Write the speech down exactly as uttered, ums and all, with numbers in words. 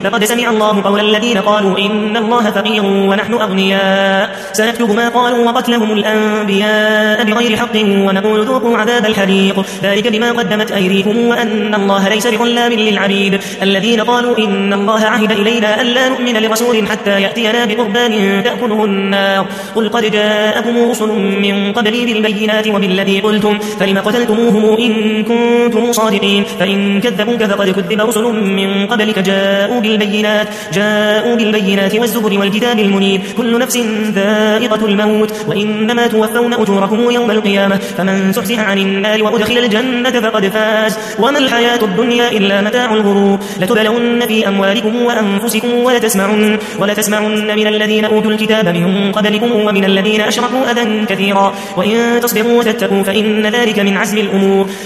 لقد سمع الله قول الذين قالوا إن الله فقير ونحن أغنياء سنكتب ما قالوا وقتلهم الأنبياء بغير حق ونقول ذوقوا عذاب الحريق ذلك بما قدمت أيديكم وأن الله ليس بظلام للعبيد الذين قالوا إن الله عهد إلينا ألا نؤمن لرسول حتى يأتينا بقربان تأكله النار قل قد جاءكم رسل من قبلي بالبينات وبالذي قلتم فلم قتلتموهم إن كنتم صادقين فإن كذبوك فقد كذب رسل من قبلك جاءوا بالبينات جاءوا بالبينات والزبر والكتاب المنير كل نفس ذائقة الموت وإنما توفون أجوركم يوم القيامة فمن زحزح عن النار وأدخل الجنة فقد فاز وما الحياة الدنيا إلا متاع الغرور لتبلون في أموالكم وأنفسكم ولتسمعن, ولتسمعن من الذين أوتوا الكتاب من قبلكم ومن الذين أشركوا أذى كثيرا وإن تصبروا وتتقوا فإن ذلك من عزم الأمور